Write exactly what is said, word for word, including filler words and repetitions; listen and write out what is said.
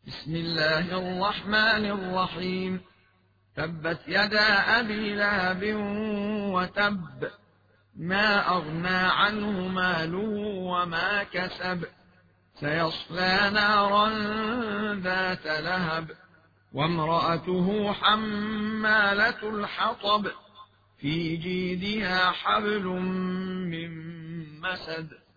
بسم الله الرحمن الرحيم. تبت يدا أبي لهب وتب، ما أغنى عنه ماله وما كسب، سيصلى نارا ذات لهب، وامرأته حمالة الحطب، في جيدها حبل من مسد.